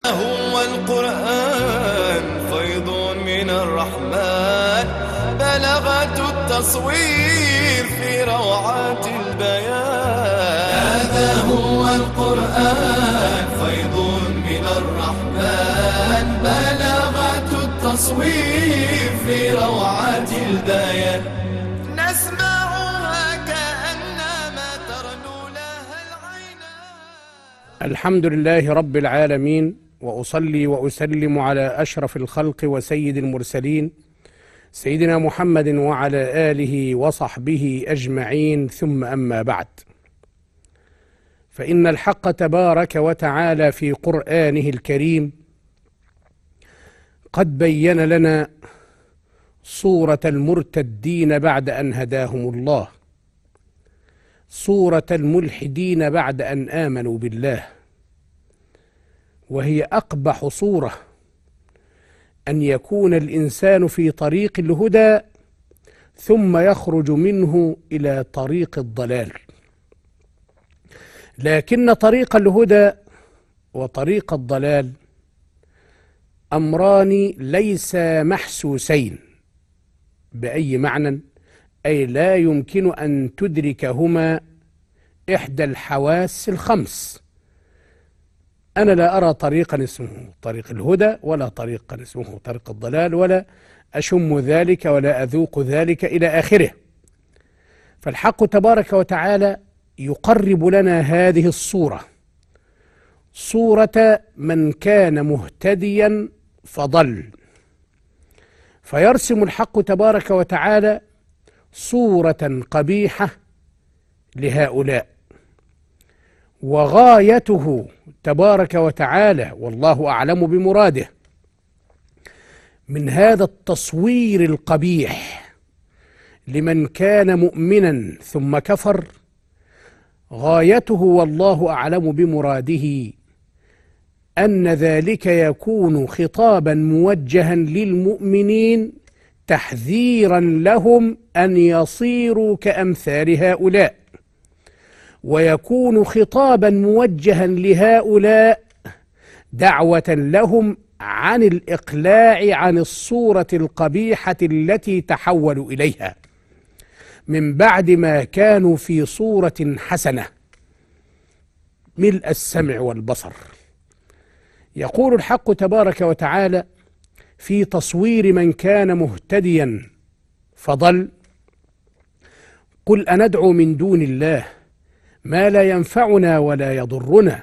هو القرآن فيض من الرحمن، بلغة التصوير في روعات البيان. هذا هو القرآن فيض من الرحمن، بلغة التصوير في روعات البيان. نسمعها كأنما ترنو لها العينان. الحمد لله رب العالمين، وأصلي وأسلم على أشرف الخلق وسيد المرسلين سيدنا محمد وعلى آله وصحبه أجمعين، ثم أما بعد، فإن الحق تبارك وتعالى في قرآنه الكريم قد بين لنا صورة المرتدين بعد أن هداهم الله، صورة الملحدين بعد أن آمنوا بالله، وهي أقبح صورة، أن يكون الإنسان في طريق الهدى ثم يخرج منه إلى طريق الضلال. لكن طريق الهدى وطريق الضلال أمران ليس محسوسين بأي معنى، أي لا يمكن أن تدركهما إحدى الحواس الخمس. أنا لا أرى طريقا اسمه طريق الهدى، ولا طريقا اسمه طريق الضلال، ولا أشم ذلك ولا أذوق ذلك إلى آخره. فالحق تبارك وتعالى يقرب لنا هذه الصورة، صورة من كان مهتديا فضل، فيرسم الحق تبارك وتعالى صورة قبيحة لهؤلاء، وغايته تبارك وتعالى والله أعلم بمراده من هذا التصوير القبيح لمن كان مؤمنا ثم كفر، غايته والله أعلم بمراده أن ذلك يكون خطابا موجها للمؤمنين تحذيرا لهم أن يصيروا كأمثال هؤلاء، ويكون خطابا موجها لهؤلاء دعوة لهم عن الإقلاع عن الصورة القبيحة التي تحولوا إليها من بعد ما كانوا في صورة حسنة ملء السمع والبصر. يقول الحق تبارك وتعالى في تصوير من كان مهتديا فضل: قل أندعو من دون الله ما لا ينفعنا ولا يضرنا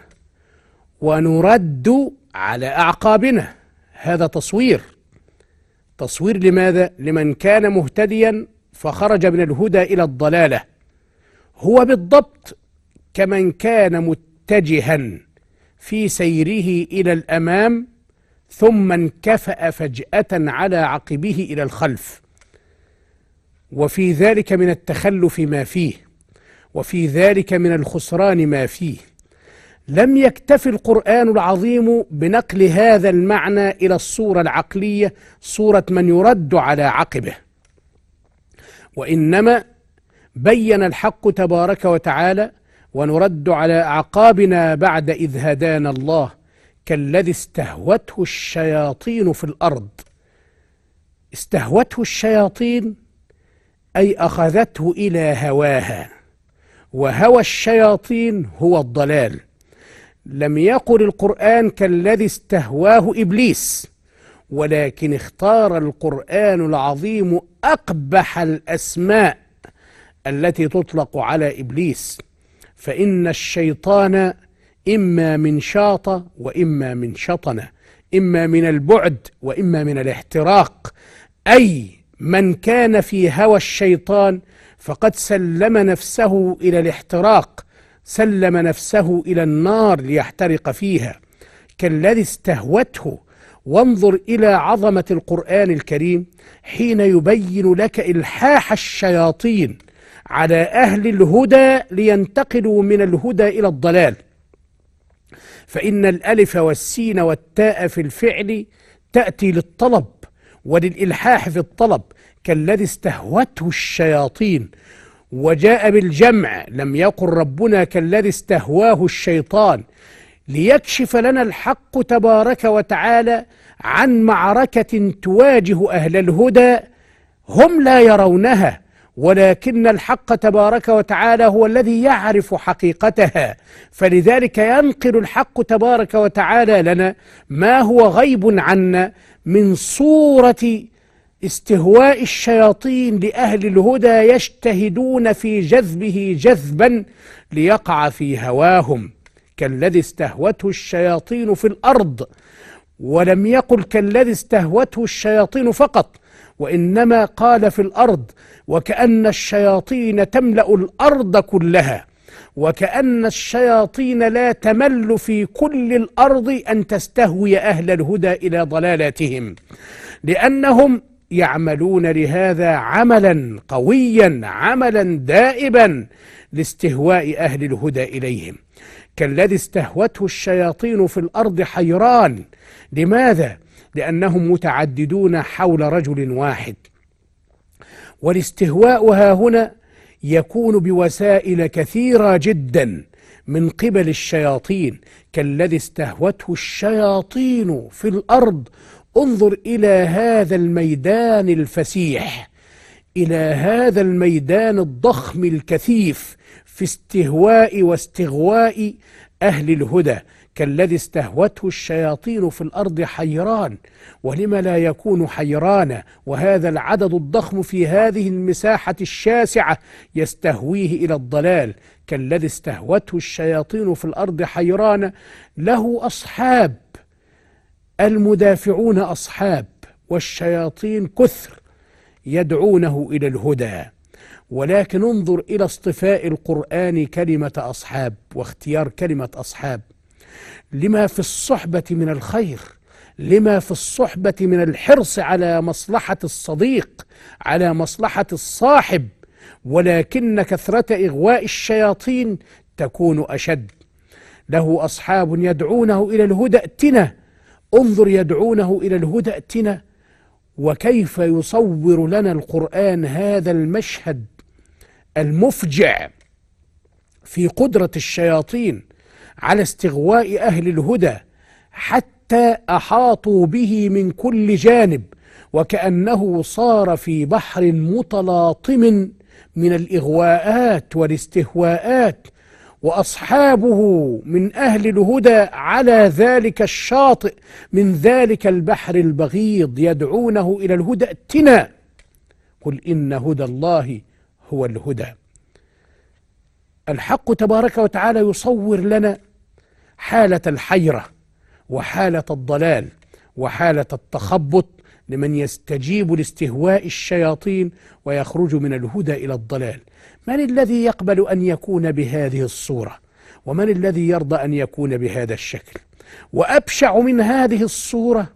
ونرد على أعقابنا. هذا تصوير لماذا؟ لمن كان مهتديا فخرج من الهدى إلى الضلالة، هو بالضبط كمن كان متجها في سيره إلى الأمام ثم انكفأ فجأة على عقبه إلى الخلف، وفي ذلك من التخلف ما فيه، وفي ذلك من الخسران ما فيه. لم يكتف القرآن العظيم بنقل هذا المعنى إلى الصورة العقلية، صورة من يرد على عقبه، وإنما بين الحق تبارك وتعالى: ونرد على أعقابنا بعد إذ هدانا الله كالذي استهوته الشياطين في الأرض. استهوته الشياطين أي أخذته إلى هواها، وهوى الشياطين هو الضلال. لم يقل القرآن كالذي استهواه إبليس، ولكن اختار القرآن العظيم أقبح الأسماء التي تطلق على إبليس، فإن الشيطان إما من شاط وإما من شطن، إما من البعد وإما من الاحتراق، أي من كان في هوى الشيطان فقد سلم نفسه إلى الاحتراق، سلم نفسه إلى النار ليحترق فيها كالذي استهوته. وانظر إلى عظمة القرآن الكريم حين يبين لك إلحاح الشياطين على أهل الهدى لينتقلوا من الهدى إلى الضلال. فإن الألف والسين والتاء في الفعل تأتي للطلب وللإلحاح في الطلب، كالذي استهوته الشياطين، وجاء بالجمع، لم يقل ربنا كالذي استهواه الشيطان، ليكشف لنا الحق تبارك وتعالى عن معركة تواجه أهل الهدى هم لا يرونها، ولكن الحق تبارك وتعالى هو الذي يعرف حقيقتها. فلذلك ينقل الحق تبارك وتعالى لنا ما هو غيب عنا من صورة استهواء الشياطين لأهل الهدى، يجتهدون في جذبه جذبا ليقع في هواهم، كالذي استهوته الشياطين في الأرض. ولم يقل كالذي استهوته الشياطين فقط، وإنما قال في الأرض، وكأن الشياطين تملأ الأرض كلها، وكأن الشياطين لا تمل في كل الأرض أن تستهوي أهل الهدى إلى ضلالاتهم، لأنهم يعملون لهذا عملا قويا، عملا دائبا لاستهواء أهل الهدى إليهم. كالذي استهوته الشياطين في الأرض حيران. لماذا؟ لأنهم متعددون حول رجل واحد. والاستهواء ها هنا يكون بوسائل كثيرة جدا من قبل الشياطين. كالذي استهوته الشياطين في الأرض. انظر إلى هذا الميدان الفسيح، إلى هذا الميدان الضخم الكثيف في استهواء واستغواء أهل الهدى. كالذي استهوته الشياطين في الأرض حيران. ولم لا يكون حيرانا وهذا العدد الضخم في هذه المساحة الشاسعة يستهويه إلى الضلال؟ كالذي استهوته الشياطين في الأرض حيران له أصحاب، المدافعون أصحاب، والشياطين كثر يدعونه إلى الهدى. ولكن انظر إلى اصطفاء القرآن كلمة أصحاب واختيار كلمة أصحاب، لما في الصحبة من الخير، لما في الصحبة من الحرص على مصلحة الصديق، على مصلحة الصاحب. ولكن كثرة إغواء الشياطين تكون أشد. له أصحاب يدعونه إلى الهدى ائتنا. انظر، يدعونه إلى الهدى ائتنا. وكيف يصور لنا القرآن هذا المشهد المفجع في قدرة الشياطين على استغواء أهل الهدى، حتى أحاطوا به من كل جانب، وكأنه صار في بحر متلاطم من الإغواءات والاستهواءات، وأصحابه من أهل الهدى على ذلك الشاطئ من ذلك البحر البغيض يدعونه إلى الهدى ائتنا. قل إن هدى الله هو الهدى. الحق تبارك وتعالى يصور لنا حالة الحيرة وحالة الضلال وحالة التخبط لمن يستجيب لاستهواء الشياطين ويخرج من الهدى إلى الضلال. من الذي يقبل أن يكون بهذه الصورة؟ ومن الذي يرضى أن يكون بهذا الشكل؟ وأبشع من هذه الصورة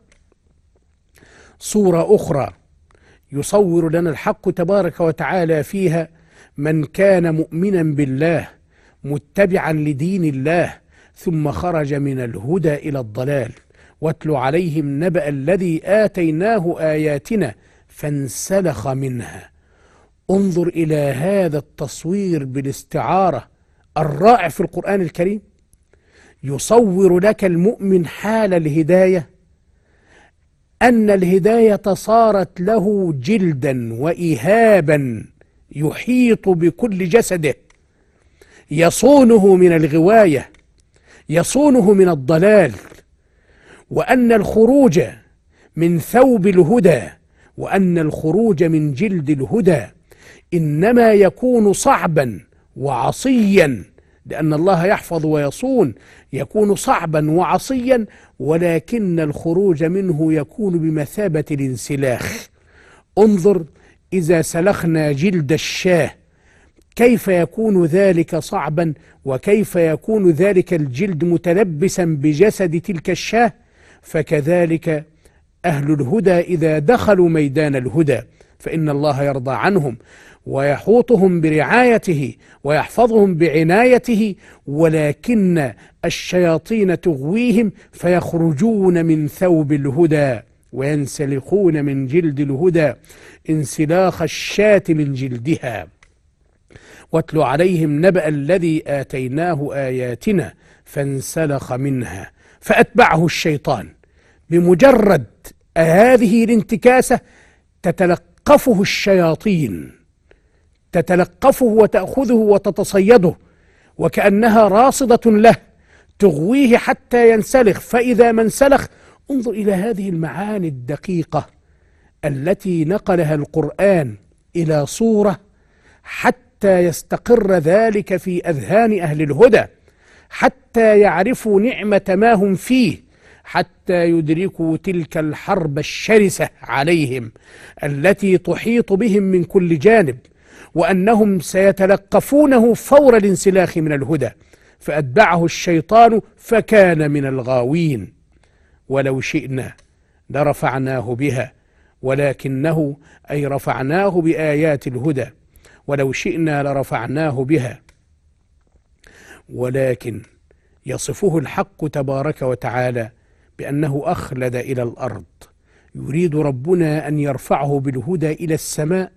صورة أخرى يصور لنا الحق تبارك وتعالى فيها من كان مؤمنا بالله متبعا لدين الله ثم خرج من الهدى إلى الضلال. واتل عليهم نبأ الذي آتيناه آياتنا فانسلخ منها. انظر إلى هذا التصوير بالاستعارة الرائع في القرآن الكريم، يصور لك المؤمن حال الهداية، أن الهداية صارت له جلدا وإهابا يحيط بكل جسده، يصونه من الغواية، يصونه من الضلال. وأن الخروج من ثوب الهدى وأن الخروج من جلد الهدى إنما يكون صعبا وعصيا، لأن الله يحفظ ويصون، يكون صعبا وعصيا، ولكن الخروج منه يكون بمثابة الانسلاخ. انظر إذا سلخنا جلد الشاة كيف يكون ذلك صعبا، وكيف يكون ذلك الجلد متلبسا بجسد تلك الشاة. فكذلك أهل الهدى إذا دخلوا ميدان الهدى فإن الله يرضى عنهم ويحوطهم برعايته ويحفظهم بعنايته، ولكن الشياطين تغويهم فيخرجون من ثوب الهدى وينسلخون من جلد الهدى انسلاخ الشاة من جلدها. واتل عليهم نبأ الذي آتيناه آياتنا فانسلخ منها فأتبعه الشيطان. بمجرد هذه الانتكاسة تتلقفه الشياطين، تتلقفه وتأخذه وتتصيده وكأنها راصدة له تغويه حتى ينسلخ. فإذا ما انسلخ، انظر إلى هذه المعاني الدقيقة التي نقلها القرآن إلى صورة حتى يستقر ذلك في أذهان أهل الهدى، حتى يعرفوا نعمة ما هم فيه، حتى يدركوا تلك الحرب الشرسة عليهم التي تحيط بهم من كل جانب، وأنهم سيتلقفونه فور الانسلاخ من الهدى. فأتبعه الشيطان فكان من الغاوين. ولو شئنا لرفعناه بها ولكنه، أي رفعناه بآيات الهدى، ولو شئنا لرفعناه بها، ولكن يصفه الحق تبارك وتعالى بأنه أخلد إلى الأرض. يريد ربنا أن يرفعه بالهدى إلى السماء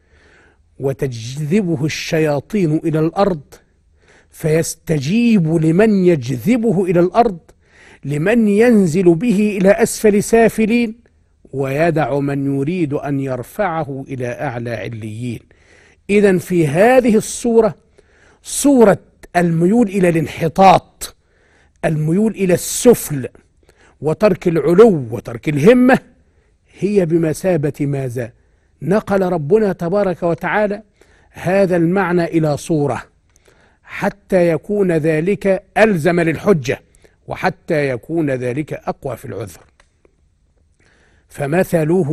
وتجذبه الشياطين إلى الأرض، فيستجيب لمن يجذبه إلى الأرض، لمن ينزل به إلى أسفل سافلين، ويدع من يريد أن يرفعه إلى أعلى عليين. إذن في هذه الصورة، صورة الميول إلى الانحطاط، الميول إلى السفل وترك العلو وترك الهمة، هي بمثابة ماذا؟ نقل ربنا تبارك وتعالى هذا المعنى إلى صورة حتى يكون ذلك ألزم للحجة، وحتى يكون ذلك أقوى في العذر. فمثله،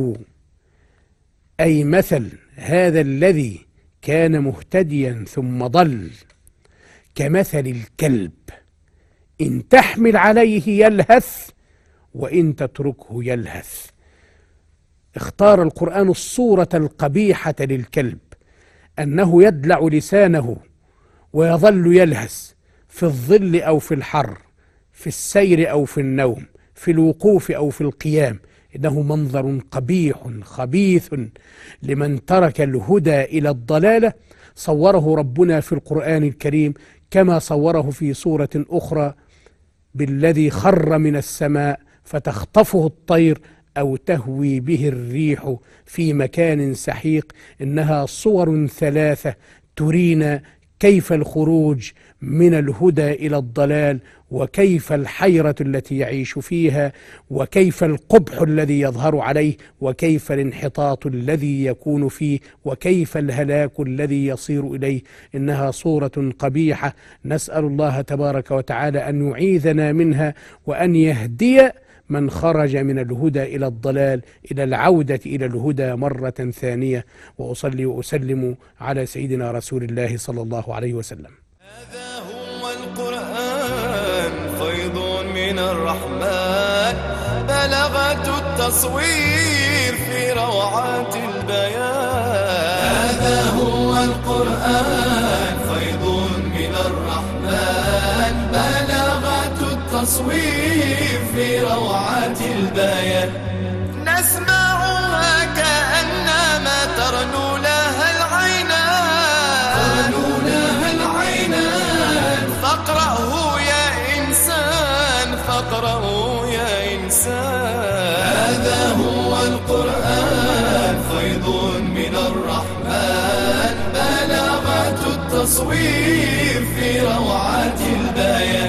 أي مثل هذا الذي كان مهتديا ثم ضل، كمثل الكلب إن تحمل عليه يلهث وإن تتركه يلهث. اختار القرآن الصورة القبيحة للكلب، أنه يدلع لسانه ويظل يلهث في الظل أو في الحر، في السير أو في النوم، في الوقوف أو في القيام. إنه منظر قبيح خبيث لمن ترك الهدى إلى الضلالة. صوره ربنا في القرآن الكريم كما صوره في سورة أخرى بالذي خر من السماء فتخطفه الطير أو تهوي به الريح في مكان سحيق. إنها صور ثلاثة ترينا كيف الخروج من الهدى إلى الضلال، وكيف الحيرة التي يعيش فيها، وكيف القبح الذي يظهر عليه، وكيف الانحطاط الذي يكون فيه، وكيف الهلاك الذي يصير إليه. إنها صورة قبيحة، نسأل الله تبارك وتعالى أن يعيذنا منها وأن يهدي من خرج من الهدى إلى الضلال إلى العودة إلى الهدى مرة ثانية. وأصلي وأسلم على سيدنا رسول الله صلى الله عليه وسلم. هذا هو القرآن، فيض من الرحمن، بلغة التصوير في روعات البيان. هذا هو القرآن، فيض من الرحمن، بلغة التصوير في روعات البيان. نسمعها كأنما ترنو لها العينان، فاقرأه يا إنسان، فاقرأه يا إنسان. هذا هو القرآن، فيض من الرحمن، بلغة التصوير في روعات البيان.